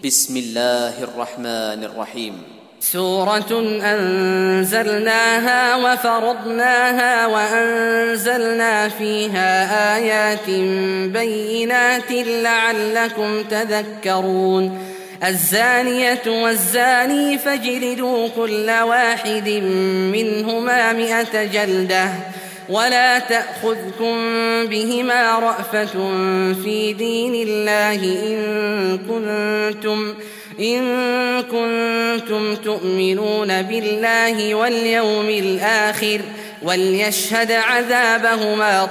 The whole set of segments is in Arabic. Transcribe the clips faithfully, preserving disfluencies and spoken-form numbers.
بسم الله الرحمن الرحيم. سورة أنزلناها وفرضناها وأنزلنا فيها آيات بينات لعلكم تذكرون. الزانية والزاني فاجلدوا كل واحد منهما مئة جلدة ولا تأخذكم بهما رأفة في دين الله إن كنتم إن كنتم تؤمنون بالله واليوم الآخر وليشهد عذابهما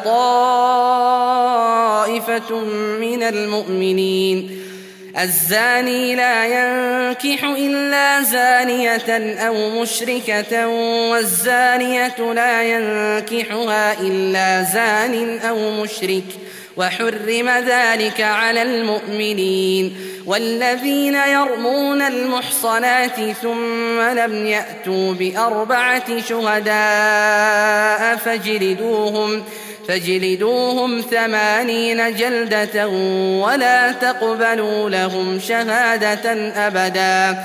طائفة من المؤمنين. الزاني لا ينكح إلا زانية أو مشركة والزانية لا ينكحها إلا زان أو مشرك وحرم ذلك على المؤمنين. والذين يرمون المحصنات ثم لم يأتوا بأربعة شهداء فاجلدوهم فاجلدوهم ثمانين جلدة ولا تقبلوا لهم شهادة أبدا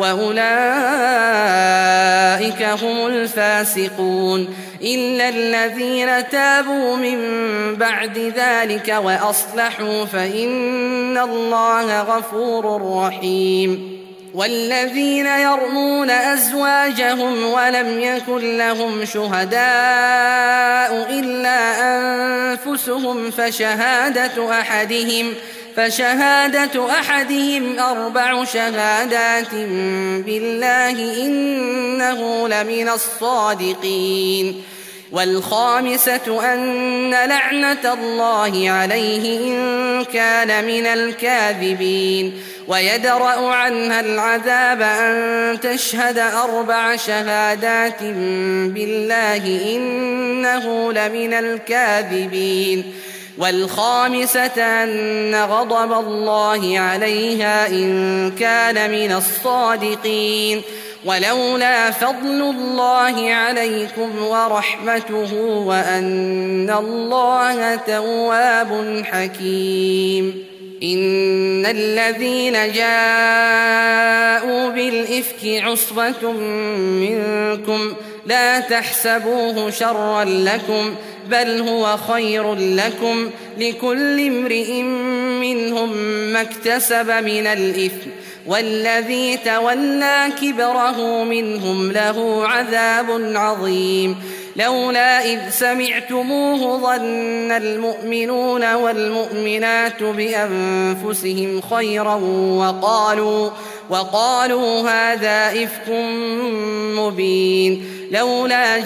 وأولئك هم الفاسقون إلا الذين تابوا من بعد ذلك وأصلحوا فإن الله غفور رحيم. والذين يرمون أزواجهم ولم يكن لهم شهداء إلا أنفسهم فشهادة أحدهم فشهادة أحدهم أربع شهادات بالله إنه لمن الصادقين. والخامسة أن لعنة الله عليه إن كان من الكاذبين. ويدرأ عنها العذاب أن تشهد أربع شهادات بالله إنه لمن الكاذبين. والخامسة أن غضب الله عليها إن كان من الصادقين. ولولا فضل الله عليكم ورحمته وأن الله تواب حكيم. إن الذين جاءوا بالإفك عصبة منكم لا تحسبوه شرا لكم بل هو خير لكم لكل امرئ منهم ما اكتسب من الإثم والذي تولى كبره منهم له عذاب عظيم. لولا إذ سمعتموه ظن المؤمنون والمؤمنات بأنفسهم خيرا وقالوا, وقالوا هذا إفك مبين. لولا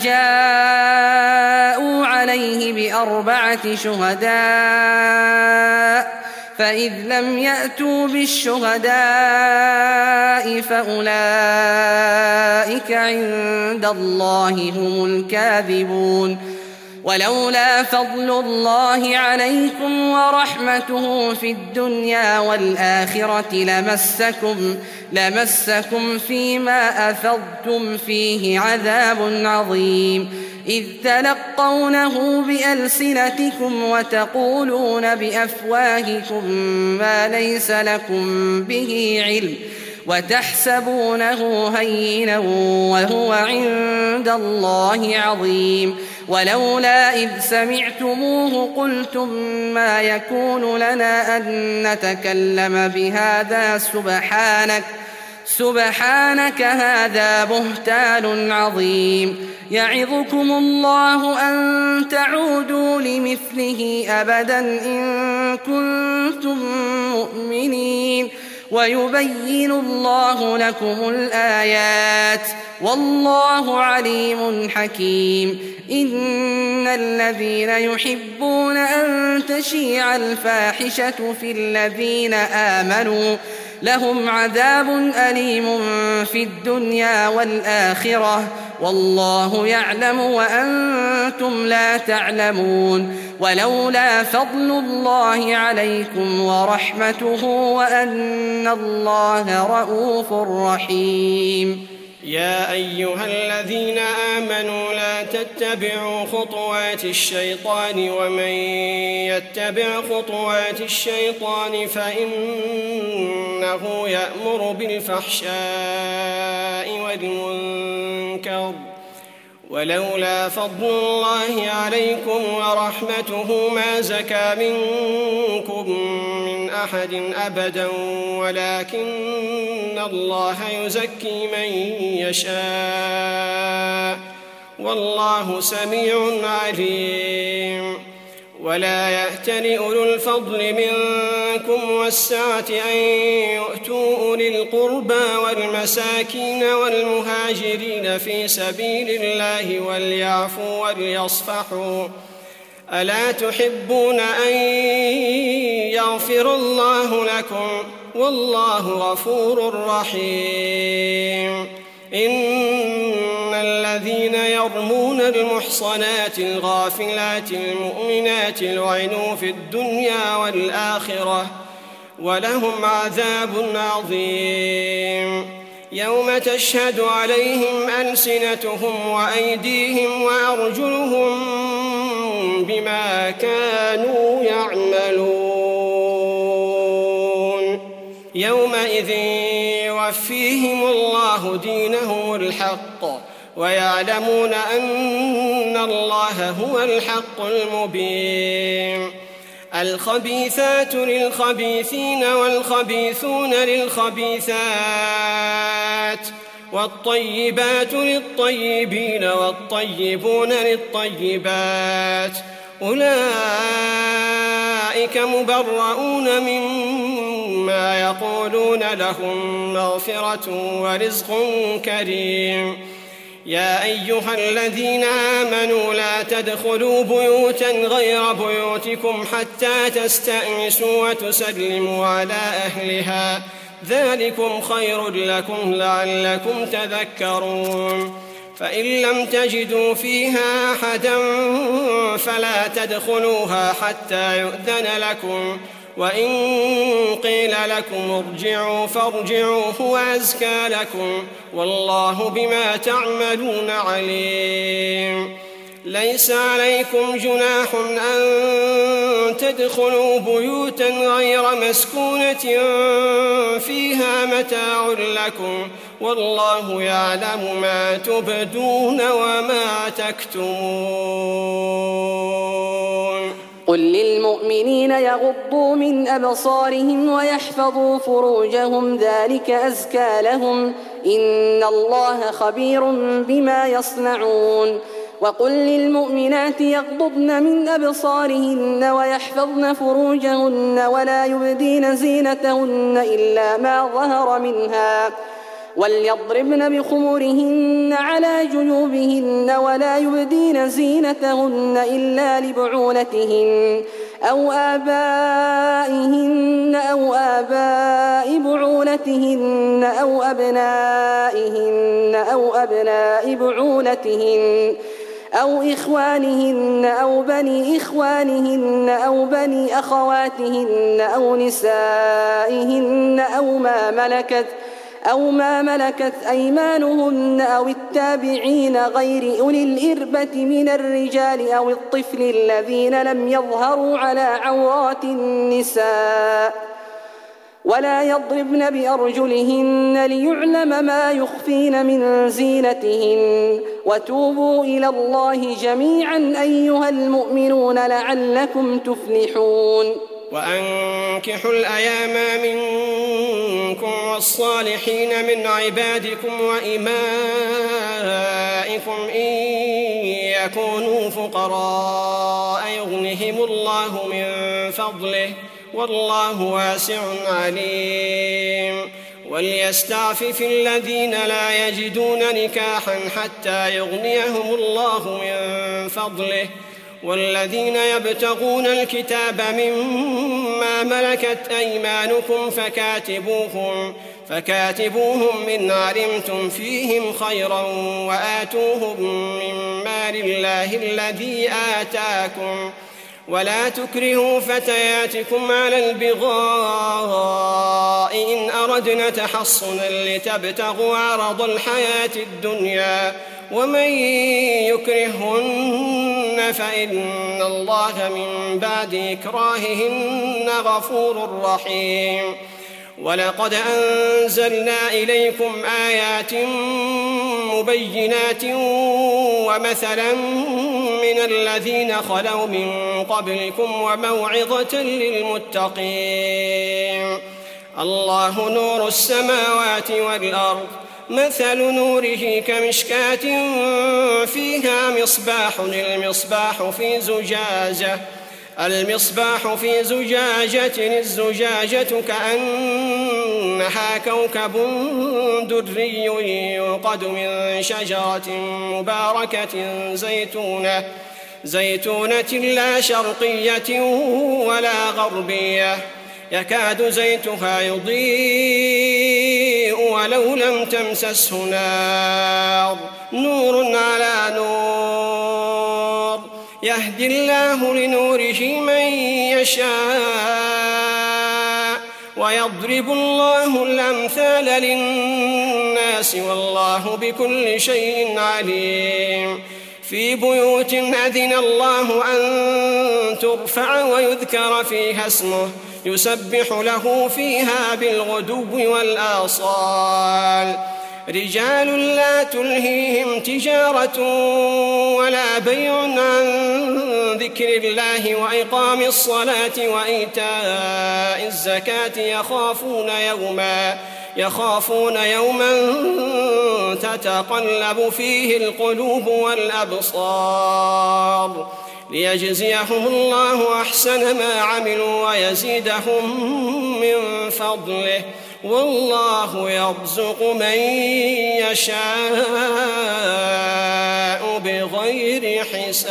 جاءوا عليه بأربعة شهداء فإذ لم يأتوا بالشهداء فأولئك عند الله هم الكاذبون. ولولا فضل الله عليكم ورحمته في الدنيا والآخرة لمسكم, لمسكم فيما أفضتم فيه عذاب عظيم إذ تلقونه بألسنتكم وتقولون بأفواهكم ما ليس لكم به علم وتحسبونه هينا وهو عند الله عظيم. ولولا إذ سمعتموه قلتم ما يكون لنا أن نتكلم بهذا سبحانك سبحانك هذا بهتان عظيم. يعظكم الله أن تعودوا لمثله أبدا إن كنتم مؤمنين ويبين الله لكم الآيات والله عليم حكيم. إن الذين يحبون أن تشيع الفاحشة في الذين آمنوا لهم عذاب أليم في الدنيا والآخرة والله يعلم وأنتم لا تعلمون. ولولا فضل الله عليكم ورحمته وأن الله رءوف رحيم. يا أيها الذين آمنوا لا تتبعوا خطوات الشيطان ومن يتبع خطوات الشيطان فإنه يأمر بالفحشاء والمنكر ولولا فضل الله عليكم ورحمته ما زكى منكم من أحد أبدا ولكن الله يزكي من يشاء والله سميع عليم. ولا يأتل أولو الفضل منكم والسعة أن يؤتوا أولي القربى والمساكين والمهاجرين في سبيل الله وليعفوا وليصفحوا ألا تحبون أن يغفر الله لكم والله غفور رحيم. إن الذين يرمون المحصنات الغافلات المؤمنات لعنوا في الدنيا والآخرة ولهم عذاب عظيم يوم تشهد عليهم ألسنتهم وأيديهم وأرجلهم بما كانوا يعملون يومئذ يوفيهم الله دينهم الحق ويعلمون أن الله هو الحق المبين. الخبيثات للخبيثين والخبيثون للخبيثات والطيبات للطيبين والطيبون للطيبات أولئك مبرؤون مما يقولون لهم مغفرة ورزق كريم. يا أيها الذين آمنوا لا تدخلوا بيوتا غير بيوتكم حتى تستأنسوا وتسلموا على أهلها ذلكم خير لكم لعلكم تذكرون. فإن لم تجدوا فيها أحدا فلا تدخلوها حتى يؤذن لكم وإن قيل لكم ارجعوا فارجعوا هو أزكى لكم والله بما تعملون عليم. ليس عليكم جناح أن تدخلوا بيوتا غير مسكونة فيها متاع لكم والله يعلم ما تبدون وما تكتمون. قل للمؤمنين يغضوا من أبصارهم ويحفظوا فروجهم ذلك أزكى لهم إن الله خبير بما يصنعون. وقل للمؤمنات يغضضن من أبصارهن ويحفظن فروجهن ولا يبدين زينتهن إلا ما ظهر منها وليضربن بخمرهن على جيوبهن ولا يبدين زينتهن إلا لبعولتهن أو آبائهن أو آباء بعولتهن أو أبنائهن أو أبناء بعولتهن أو إخوانهن أو بني إخوانهن أو بني أخواتهن أو نسائهن أو ما ملكت أو ما ملكت أيمانهن أو التابعين غير أولي الإربة من الرجال أو الطفل الذين لم يظهروا على عورات النساء ولا يضربن بأرجلهن ليعلم ما يخفين من زينتهن وتوبوا إلى الله جميعا أيها المؤمنون لعلكم تفلحون. وأنكحوا الأيام منكم والصالحين من عبادكم وإمائكم إن يكونوا فقراء يغنهم الله من فضله والله واسع عليم. وليستعفف الذين لا يجدون نكاحا حتى يغنيهم الله من فضله والذين يبتغون الكتاب مما ملكت أيمانكم فكاتبوهم فكاتبوهم إن علمتم فيهم خيرا وآتوهم من مال الله الذي آتاكم ولا تكرهوا فتياتكم على البغاء إن أردنا تحصنا لتبتغوا عرض الحياة الدنيا ومن يكرههن فإن الله من بعد إكراههن غفور رحيم. ولقد أنزلنا إليكم آيات مبينات ومثلا من الذين خلوا من قبلكم وموعظة للمتقين. الله نور السماوات والأرض مثل نوره كمشكاة فيها مصباح المصباح في زجاجة المصباح في زجاجة الزجاجة كأنها كوكب دري يوقد من شجرة مباركة زيتونة زيتونة لا شرقية ولا غربية يكاد زيتها يضيء ولو لم تمسسه نار نور على نور يهدي الله لنوره من يشاء ويضرب الله الأمثال للناس والله بكل شيء عليم. في بيوت أذن الله أن ترفع ويذكر فيها اسمه يسبح له فيها بالغدو والآصال رجال لا تلهيهم تجارة ولا بيع عن ذكر الله وإقام الصلاة وإيتاء الزكاة يخافون يوما يخافون يوما تتقلب فيه القلوب والأبصار ليجزيهم الله أحسن ما عملوا ويزيدهم من فضله والله يرزق من يشاء بغير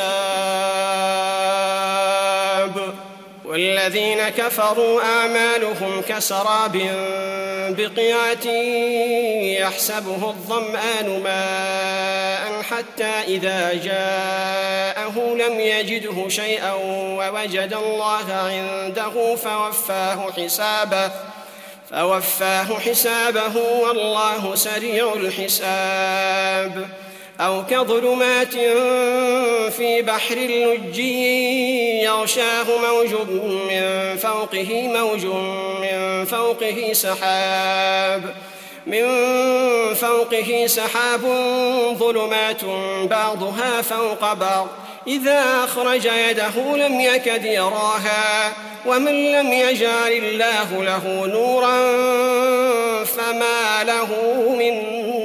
حساب. والذين كفروا أعمالهم كسراب بقيعة يحسبه الظمآن ماء حتى إذا جاءه لم يجده شيئا ووجد الله عنده فوفاه حسابه فوفاه حسابه والله سريع الحساب. أو كظلمات في بحر لجي يغشاه موج من فوقه موج من فوقه سحاب من فوقه سحاب ظلمات بعضها فوق بعض إذا أخرج يده لم يكد يراها ومن لم يجعل الله له نورا فما له من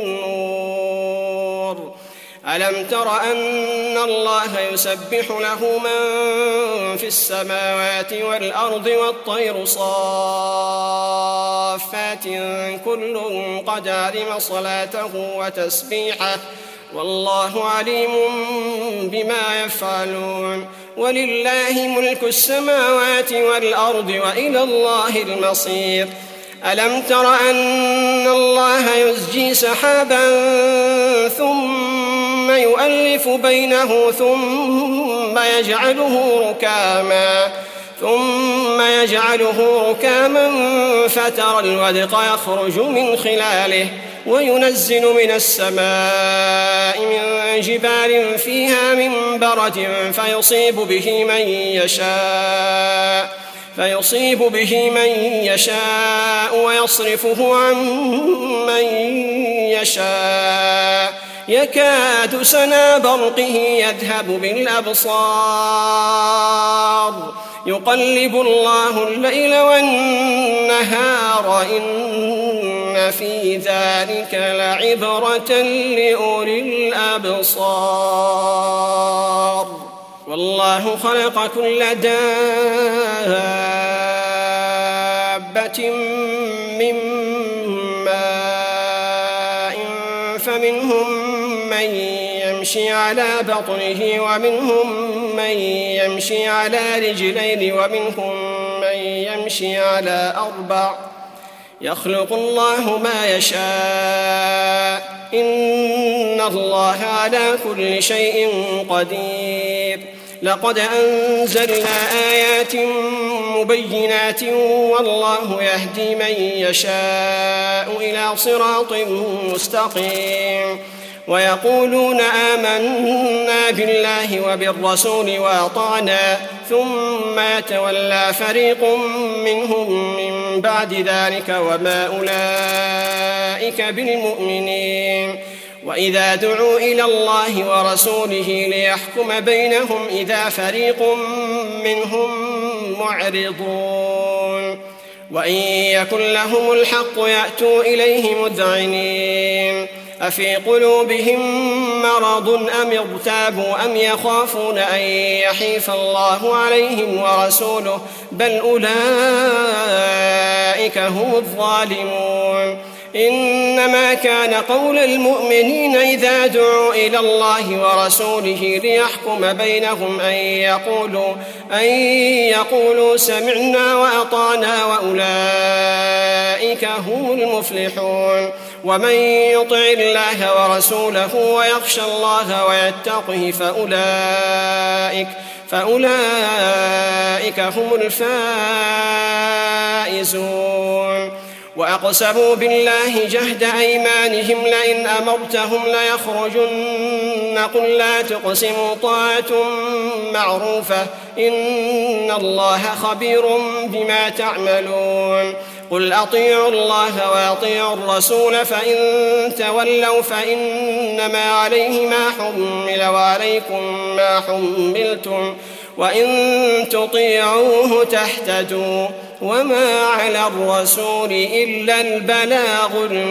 نور. ألم تر أن الله يسبح له من في السماوات والأرض والطير صافات كل قد علم صلاته وتسبيحه والله عليم بما يفعلون. ولله ملك السماوات والأرض وإلى الله المصير. ألم تر أن الله يزجي سحابا ثم يؤلف بينه ثم يجعله ركاما ثم يجعله ركاما فترى الودق يخرج من خلاله وينزل من السماء من جبال فيها من برد فيصيب به من يشاء فيصيب به من يشاء ويصرفه عن من يشاء يكاد سنا برقه يذهب بالأبصار يقلب الله الليل والنهار إن في ذلك لعبرة لأولي الأبصار. والله خلق كل دابة من ماء فمنهم من يمشي على بطنه ومنهم من يمشي على رجلين ومنهم من يمشي على أربع يخلق الله ما يشاء إن الله على كل شيء قدير. لقد أنزلنا آيات مبينات والله يهدي من يشاء إلى صراط مستقيم ويقولون آمنا بالله وبالرسول وأطعنا ثم يتولى فريق منهم من بعد ذلك وما أولئك بالمؤمنين وإذا دعوا إلى الله ورسوله ليحكم بينهم إذا فريق منهم معرضون وإن يكن لهم الحق يأتوا إليه مذعنين أفي قلوبهم مرض أم ارتابوا أم يخافون أن يحيف الله عليهم ورسوله بل أولئك هم الظالمون إنما كان قول المؤمنين إذا دعوا إلى الله ورسوله ليحكم بينهم أن يقولوا, أن يقولوا سمعنا وأطعنا وأولئك هم المفلحون ومن يطع الله ورسوله ويخشى الله ويتقه فأولئك, فأولئك هم الفائزون وأقسموا بالله جهد أيمانهم لئن أمرتهم ليخرجن قل لا تقسموا طاعة معروفة إن الله خبير بما تعملون قل أطيعوا الله وأطيعوا الرسول فإن تولوا فإنما عليه ما حمل وعليكم ما حملتم وإن تطيعوه تهتدوا وما على الرسول إلا البلاغ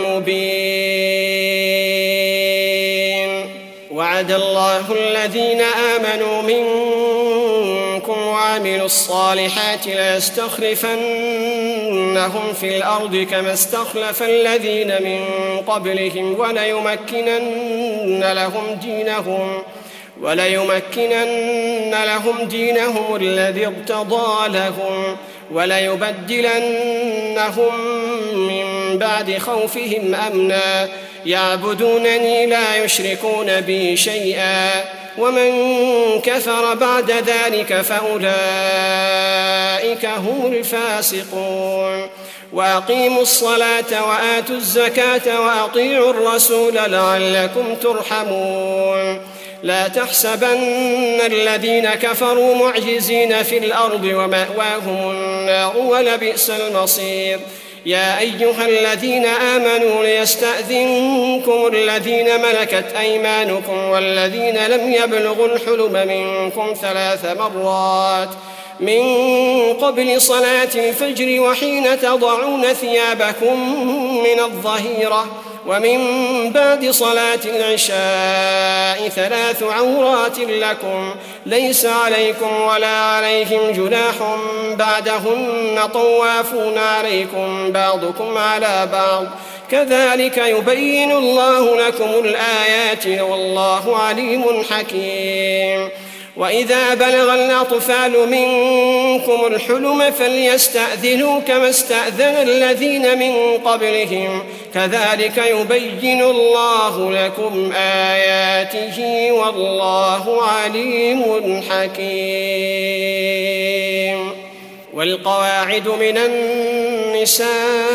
المبين وعد الله الذين آمنوا منكم وعملوا الصالحات ليستخلفنهم في الأرض كما استخلف الذين من قبلهم وليمكنن لهم دينهم وليمكنن لهم دينهم الذي ارتضى لهم وليبدلنهم من بعد خوفهم أمنا يعبدونني لا يشركون بي شيئا ومن كفر بعد ذلك فأولئك هم الفاسقون وأقيموا الصلاة وآتوا الزكاة وأطيعوا الرسول لعلكم ترحمون لا تحسبن الذين كفروا معجزين في الأرض ومأواهم النار ولبئس المصير يا أيها الذين آمنوا ليستأذنكم الذين ملكت أيمانكم والذين لم يبلغوا الحلم منكم ثلاث مرات من قبل صلاة الفجر وحين تضعون ثيابكم من الظهيرة ومن بعد صلاة العشاء ثلاث عورات لكم ليس عليكم ولا عليهم جناح بعدهن طوافون عليكم بعضكم على بعض كذلك يبين الله لكم الآيات والله عليم حكيم وإذا بلغ الأطفال منكم الحلم فليستأذنوا كما استأذن الذين من قبلهم كذلك يبين الله لكم آياته والله عليم حكيم والقواعد من النساء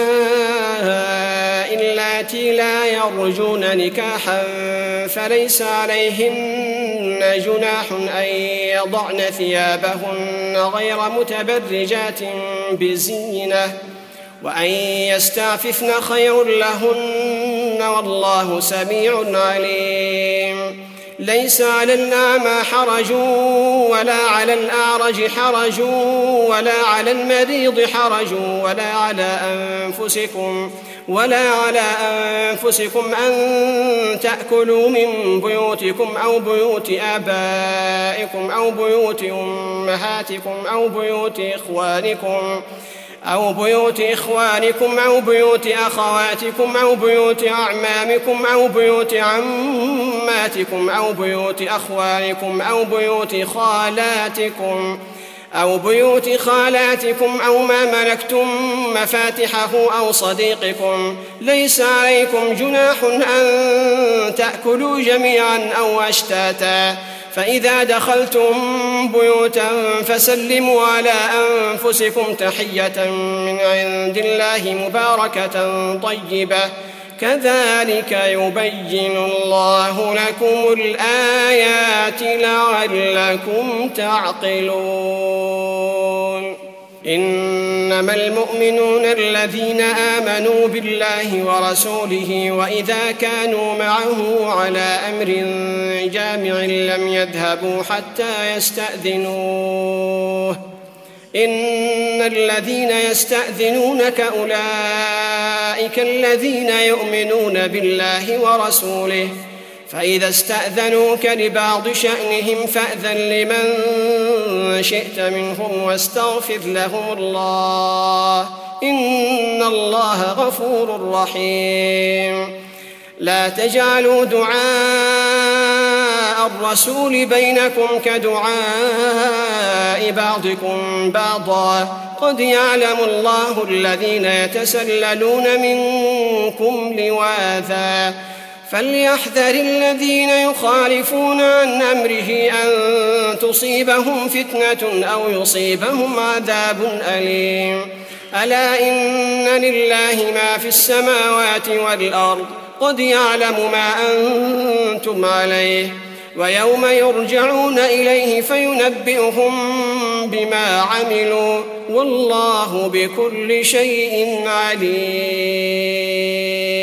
اللاتي لا يرجون نكاحا فليس عليهن جناح أن يضعن ثيابهن غير متبرجات بزينة وأن يستعففن خير لهن والله سميع عليم ليس على الأعمى حرج ولا على الأعرج حرج ولا على المريض حرج ولا على أنفسكم ولا على أنفسكم أن تأكلوا من بيوتكم أو بيوت آبائكم أو بيوت أمهاتكم أو بيوت إخوانكم أو بيوت إخوانكم أو بيوت أخواتكم أو بيوت أعمامكم أو بيوت عماتكم أو بيوت أخوالكم أو بيوت خالاتكم أو بيوت خالاتكم أو ما ملكتم مفاتحه أو صديقكم ليس عليكم جناح أن تأكلوا جميعا أو أشتاتا فإذا دخلتم بيوتا فسلموا على أنفسكم تحية من عند الله مباركة طيبة كذلك يبين الله لكم الآيات لعلكم تعقلون إنما المؤمنون الذين آمنوا بالله ورسوله وإذا كانوا معه على أمر جامع لم يذهبوا حتى يستأذنوه إن الذين يستأذنونك أولئك الذين يؤمنون بالله ورسوله فإذا استأذنوك لبعض شأنهم فأذن لمن شئت منهم واستغفر لهم الله إن الله غفور رحيم لا تجعلوا دعاء الرسول بينكم كدعاء بعضكم بعضا قد يعلم الله الذين يتسللون منكم لواذا فليحذر الذين يخالفون عن أمره أن تصيبهم فتنة أو يصيبهم عذاب أليم ألا إن لله ما في السماوات والأرض قد يعلم ما أنتم عليه ويوم يرجعون إليه فينبئهم بما عملوا والله بكل شيء عليم.